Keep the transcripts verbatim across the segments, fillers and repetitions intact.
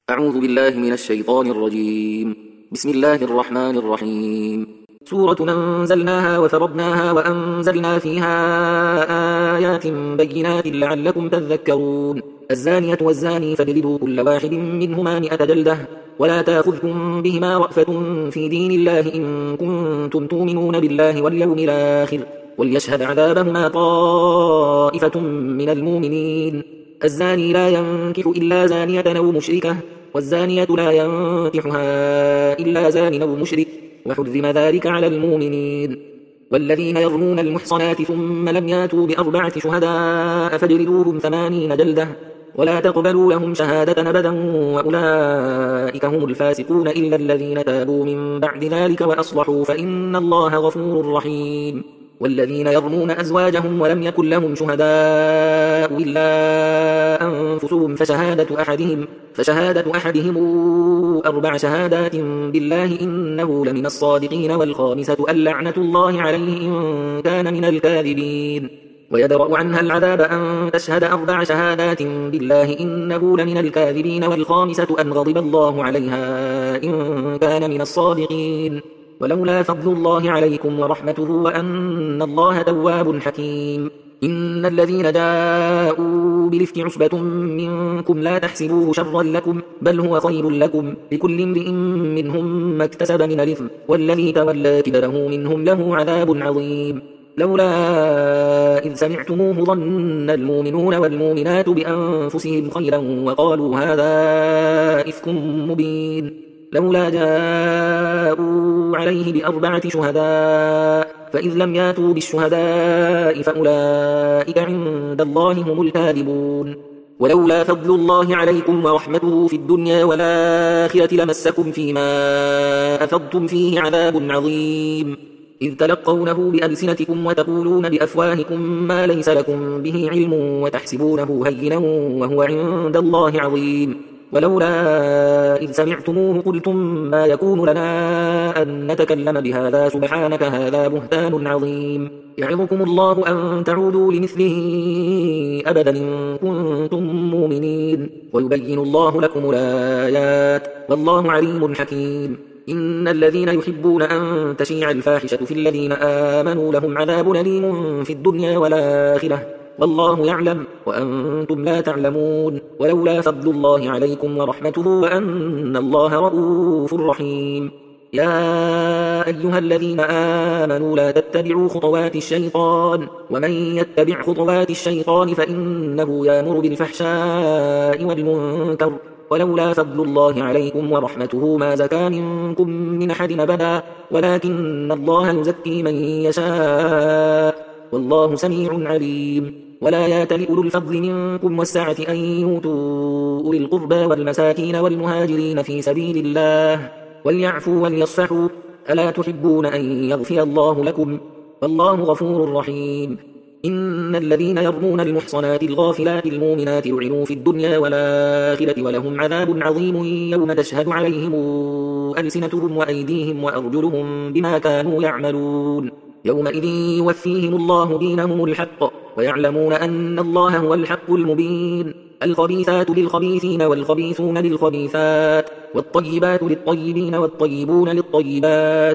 أعوذ بالله من الشيطان الرجيم. بسم الله الرحمن الرحيم. سورة أنزلناها وفرضناها وأنزلنا فيها آيات بينات لعلكم تذكرون. الزانية والزاني فاجلدوا كل واحد منهما مئة جلدة ولا تأخذكم بهما رأفة في دين الله إن كنتم تؤمنون بالله واليوم الآخر وليشهد عذابهما طائفة من المؤمنين. الزاني لا ينكح إلا زانية أو مشركة والزانية لا ينكحها إلا زان أو مشرك وحرم ذلك على المؤمنين. والذين يرمون المحصنات ثم لم ياتوا بأربعة شهداء فاجلدوهم ثمانين جلدة ولا تقبلوا لهم شهادة أبدا وأولئك هم الفاسقون إلا الذين تابوا من بعد ذلك وأصلحوا فإن الله غفور رحيم. والذين يرمون أزواجهم ولم يكن لهم شهداء إلا أنفسهم فشهادة أحدهم, فشهادة أحدهم أربع شهادات بالله إنه لمن الصادقين والخامسة اللعنة الله عليه إن كان من الكاذبين. ويدرأ عنها العذاب أن تشهد أربع شهادات بالله إنه لمن الكاذبين والخامسة أن غضب الله عليها إن كان من الصادقين. ولولا فضل الله عليكم ورحمته وأن الله تواب حكيم. إن الذين جاءوا بالإفك عصبة منكم لا تحسبوه شرا لكم بل هو خير لكم لكل امرئ منهم ما اكتسب من الإثم والذي تولى كبره منهم له عذاب عظيم. لولا إذ سمعتموه ظن المؤمنون والمؤمنات بأنفسهم خيرا وقالوا هذا إفك مبين. لولا جاءوا عليه بأربعة شهداء فإذ لم ياتوا بالشهداء فأولئك عند الله هم الكاذبون. ولولا فضل الله عليكم ورحمته في الدنيا والآخرة لمسكم فيما أفضتم فيه عذاب عظيم إذ تلقونه بألسنتكم وتقولون بأفواهكم ما ليس لكم به علم وتحسبونه هينا وهو عند الله عظيم. ولولا إذ سمعتموه قلتم ما يكون لنا أن نتكلم بهذا سبحانك هذا بهتان عظيم. يعظكم الله أن تعودوا لمثله أبدا إن كنتم مؤمنين ويبين الله لكم الآيات والله عليم حكيم. إن الذين يحبون أن تشيع الفاحشة في الذين آمنوا لهم عذاب أليم في الدنيا والآخرة والله يعلم وأنتم لا تعلمون. ولولا فضل الله عليكم ورحمته وأن الله رؤوف رحيم. يا أيها الذين آمنوا لا تتبعوا خطوات الشيطان ومن يتبع خطوات الشيطان فإنه يأمر بالفحشاء والمنكر ولولا فضل الله عليكم ورحمته ما زكى منكم من أحد أبدا ولكن الله يزكي من يشاء والله سميع عليم. ولا يأتل أولو الفضل منكم والسعة أن يؤتوا أولي القربى والمساكين والمهاجرين في سبيل الله وليعفوا وليصفحوا ألا تحبون أن يغفر الله لكم والله غفور رحيم. إن الذين يرمون المحصنات الغافلات المؤمنات لعنوا في الدنيا والآخرة ولهم عذاب عظيم يوم تشهد عليهم ألسنتهم وأيديهم وأرجلهم بما كانوا يعملون. يومئذ يوفيهم الله دينهم الحق ويعلمون أن الله هو الحق المبين. الخبيثات للخبيثين والخبيثون للخبيثات والطيبات للطيبين والطيبون للطيبات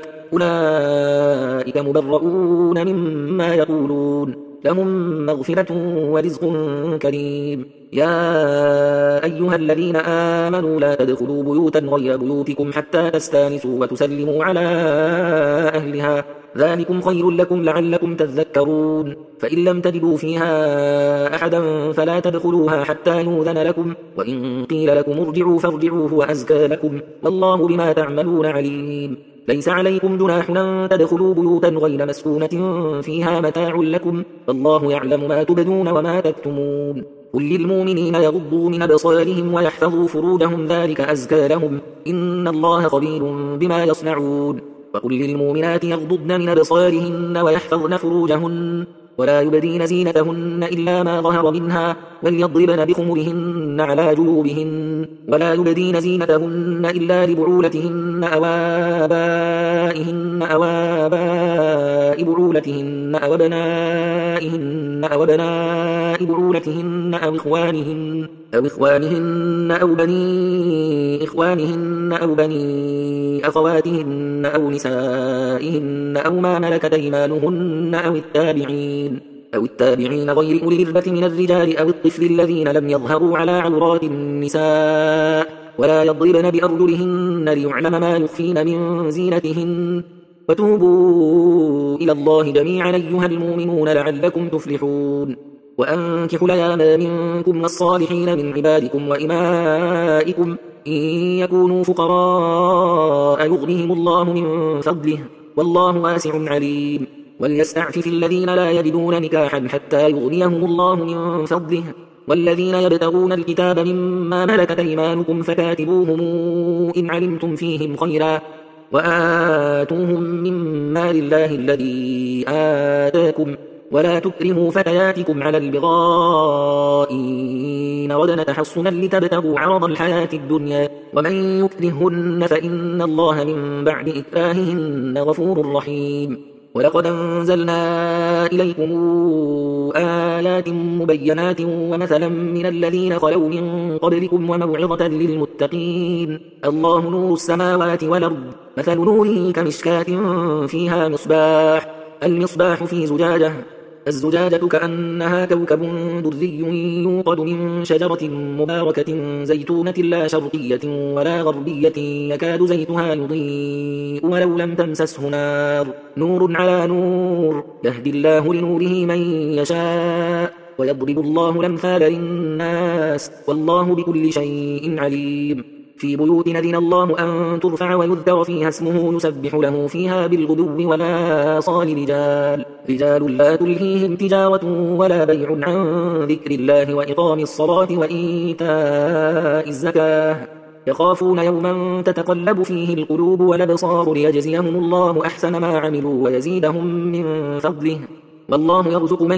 أولئك مبرؤون مما يقولون لهم مغفرة ورزق كريم. يا أيها الذين آمنوا لا تدخلوا بيوتا غير بيوتكم حتى تستانسوا وتسلموا على أهلها ذلكم خير لكم لعلكم تذكرون. فإن لم تجدوا فيها أحدا فلا تدخلوها حتى يؤذن لكم وإن قيل لكم ارجعوا فارجعوا هو أزكى لكم والله بما تعملون عليم. ليس عليكم جناح أن تدخلوا بيوتا غير مسكونة فيها متاع لكم والله يعلم ما تبدون وما تكتمون. قل للمؤمنين يغضوا من أبصارهم ويحفظوا فروجهم ذلك أزكى لهم إن الله خبير بما يصنعون. وقل للمؤمنات يغضضن من أبصارهن ويحفظن فروجهن ولا يبدين زينتهن إلا ما ظهر منها وليضربن بخمرهن على جيوبهن ولا يبدين زينتهن إلا لبعولتهن أو آبائهن أو آباء بعولتهن أو أبنائهن أو أبناء بعولتهن أو إخوانهن أو إخوانهن أو بني إخوانهن أو بني أخواتهن أو نسائهن أو ما ملكت أيمانهن أو التابعين أو التابعين غير أولي الإربة من الرجال أو الطفل الذين لم يظهروا على عورات النساء ولا يضربن بأرجلهن ليعلم ما يخفين من زينتهن وتوبوا إلى الله جميعا أيها المؤمنون لعلكم تفلحون وأنكحوا الأيام منكم والصالحين من عبادكم وإمائكم إن يكونوا فقراء يغنهم الله من فضله والله واسع عليم وليستعفف الذين لا يجدون نكاحا حتى يغنيهم الله من فضله والذين يبتغون الكتاب مما ملكت أيمانكم فكاتبوهم إن علمتم فيهم خيرا وآتوهم من مال الله الذي آتاكم ولا تكرهوا فتياتكم على البغاء إن ردن تحصنا لتبتغوا عرض الحياة الدنيا ومن يكرهن فإن الله من بعد إكراههن غفور رحيم ولقد أنزلنا إليكم آيات مبينات ومثلا من الذين خلوا من قبلكم وموعظة للمتقين الله نور السماوات والأرض مثل نوره كمشكاة فيها مصباح المصباح في زجاجة الزجاجة كأنها كوكب دري يوقد من شجرة مباركة زيتونة لا شرقية ولا غربية يكاد زيتها يضيء ولو لم تمسسه نار نور على نور يهدي الله لنوره من يشاء ويضرب الله الأمثال للناس والله بكل شيء عليم في بيوت أذن الله أن ترفع ويذكر فيها اسمه يسبح له فيها بالغدو ولا صال رجال رجال لا تلهيهم تجارة ولا بيع عن ذكر الله وإقام الصلاة وإيتاء الزكاة يخافون يوما تتقلب فيه القلوب والأبصار ليجزيهم الله أحسن ما عملوا ويزيدهم من فضله والله يرزق من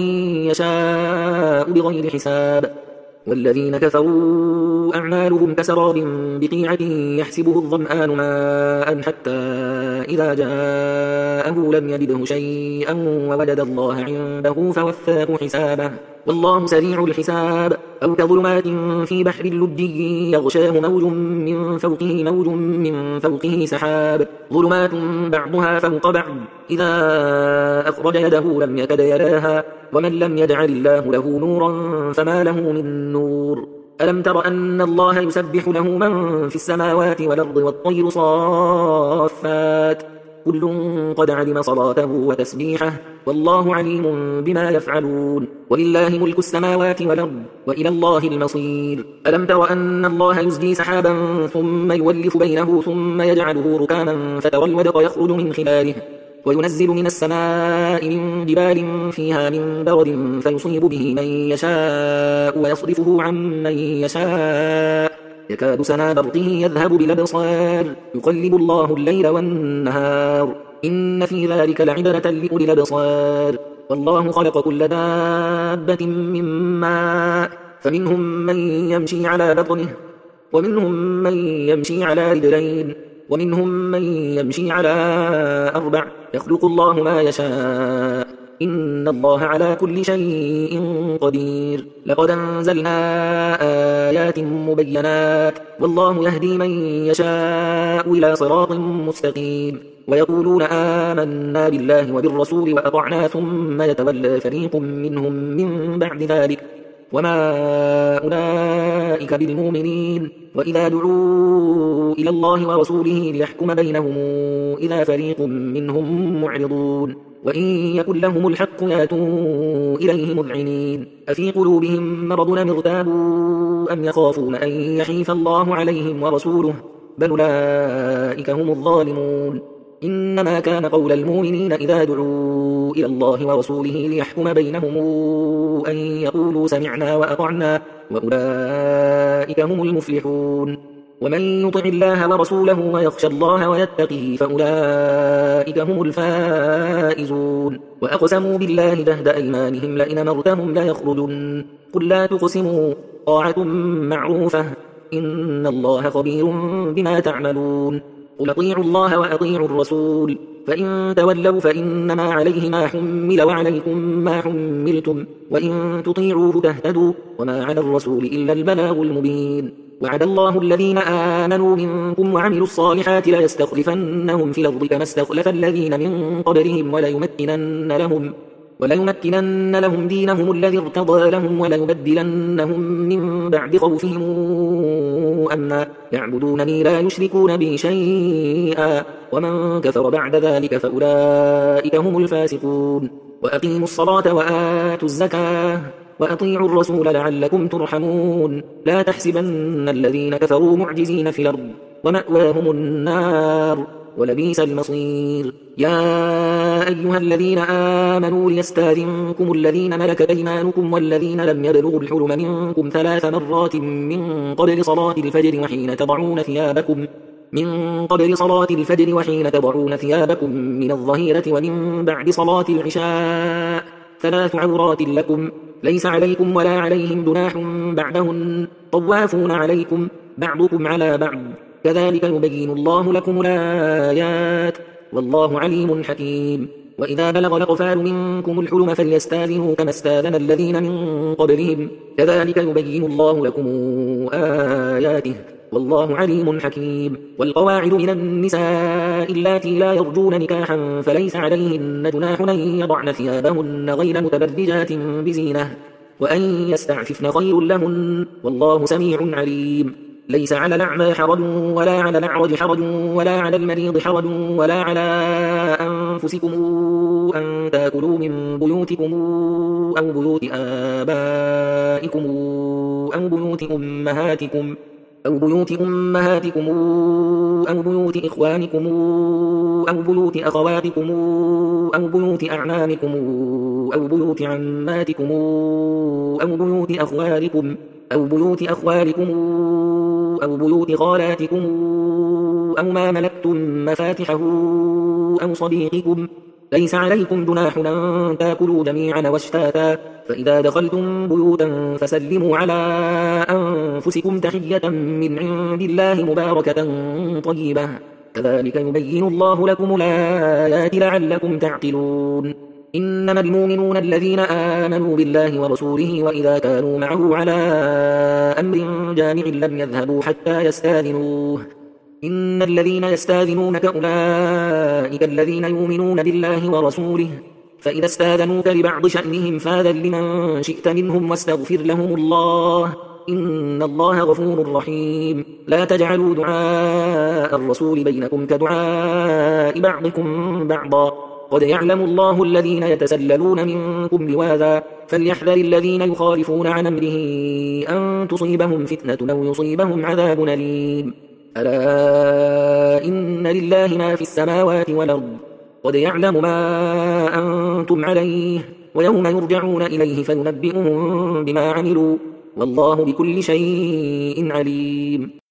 يشاء بغير حساب والذين كفروا أعمالهم كسراب بقيعة يحسبه الظمآن ماء حتى إذا جاءه لم يجده شيئا ووجد الله عنده فوفاه حسابه والله سريع الحساب أو كظلمات في بحر اللجي يغشاه موج من فوقه موج من فوقه سحاب ظلمات بعضها فوق بعض إذا أخرج يده لم يكد يراها ومن لم يجعل الله له نورا فما له من نور ألم تر أن الله يسبح له من في السماوات والأرض والطير صافات كل قد علم صلاته وتسبيحه والله عليم بما يفعلون ولله ملك السماوات والأرض وإلى الله المصير ألم تر أن الله يزجي سحابا ثم يولف بينه ثم يجعله ركاما فترى الودق يخرج من خلاله وينزل من السماء من جبال فيها من برد فيصيب به من يشاء ويصرفه عن من يشاء يكاد سنا برقه يذهب بالأبصار يقلب الله الليل والنهار إن في ذلك لعبرة لأولي الأبصار والله خلق كل دابة من ماء فمنهم من يمشي على بطنه ومنهم من يمشي على رجلين ومنهم من يمشي على أربع يخلق الله ما يشاء إن الله على كل شيء قدير لقد أنزلنا آيات مبينات والله يهدي من يشاء إلى صراط مستقيم ويقولون آمنا بالله وبالرسول وأطعنا ثم يتولى فريق منهم من بعد ذلك وما أولئك بالمؤمنين وإذا دعوا إلى الله ورسوله ليحكم بينهم إذا فريق منهم معرضون وإن يكن لهم الحق ياتوا إليه مذعنين أفي قلوبهم مرض أم ارتابوا أم يخافون أن يحيف الله عليهم ورسوله بل أولئك هم الظالمون إنما كان قول المؤمنين إذا دعوا إلى الله ورسوله ليحكم بينهم أن يقولوا سمعنا وأطعنا وأولئك هم المفلحون ومن يطع الله ورسوله ويخشى الله ويتقه فأولئك هم الفائزون وأقسموا بالله جهد أيمانهم لئن أمرتهم ليخرجن قل لا تقسموا طاعة معروفة إن الله خبير بما تعملون قل أطيعوا الله وأطيعوا الرسول فإن تولوا فإنما عليه ما حمل وعليكم ما حملتم وإن تطيعوه تهتدوا وما على الرسول إلا البلاغ المبين وعد الله الذين آمنوا منكم وعملوا الصالحات ليستخلفنهم في الأرض كما استخلف الذين من قبلهم وليمكنن لهم وليمكنن لهم دينهم الذي ارتضى لهم وليبدلنهم من بعد خوفهم أمنا يعبدونني لا يشركون بي شيئا ومن كفر بعد ذلك فأولئك هم الفاسقون وأقيموا الصلاة وآتوا الزكاة وأطيعوا الرسول لعلكم ترحمون لا تحسبن الذين كفروا معجزين في الأرض ومأواهم النار ولبئس المصير يا أيها الذين آمنوا ليستأذنكم الذين ملكت أيمانكم والذين لم يبلغوا الحلم منكم ثلاث مرات من قبل صلاة الفجر وحين تضعون ثيابكم من قبل صلاة الفجر وحين تضعون ثيابكم من الظهيرة ومن بعد صلاة العشاء ثلاث عورات لكم ليس عليكم ولا عليهم جناح بعدهن طوافون عليكم بعضكم على بعض كذلك يبين الله لكم الآيات والله عليم حكيم وإذا بلغ الأطفال منكم الحلم فليستأذنوا كما استأذن الذين من قبلهم كذلك يبين الله لكم آياته والله عليم حكيم والقواعد من النساء اللاتي لا يرجون نكاحا فليس عليهن جناح أن يضعن ثيابهن غير متبرجات بزينة وأن يستعففن خير لهن والله سميع عليم ليس على الأعمى حرج ولا على الأعرج حرج ولا على المريض حرج ولا على أنفسكم أن تأكلوا من بيوتكم أو بيوت آبائكم أو بيوت أمهاتكم أو بيوت أمهاتكم أو بيوت إخوانكم أو بيوت أخواتكم أو بيوت أعمامكم أو بيوت عماتكم أو بيوت أخوالكم أو بيوت أخوالكم أو بيوت خالاتكم أو ما ملكتم مفاتحه أو صديقكم ليس عليكم جناح أن تأكلوا جميعا واشتاتا فإذا دخلتم بيوتا فسلموا على أنفسكم تحية من عند الله مباركة طيبة كذلك يبين الله لكم الآيات لعلكم تعقلون إنما المؤمنون الذين آمنوا بالله ورسوله وإذا كانوا معه على أمر جامع لم يذهبوا حتى يستاذنوه إن الذين يستاذنونك أولئك الذين يؤمنون بالله ورسوله فإذا استاذنوك لبعض شأنهم فاذن لمن شئت منهم واستغفر لهم الله إن الله غفور رحيم لا تجعلوا دعاء الرسول بينكم كدعاء بعضكم بعضا قد يعلم الله الذين يتسللون منكم لواذا فليحذر الذين يخالفون عن أمره أن تصيبهم فتنة أو يصيبهم عذاب أليم ألا إن لله ما في السماوات والأرض قد يعلم ما أنتم عليه ويوم يرجعون إليه فينبئهم بما عملوا والله بكل شيء عليم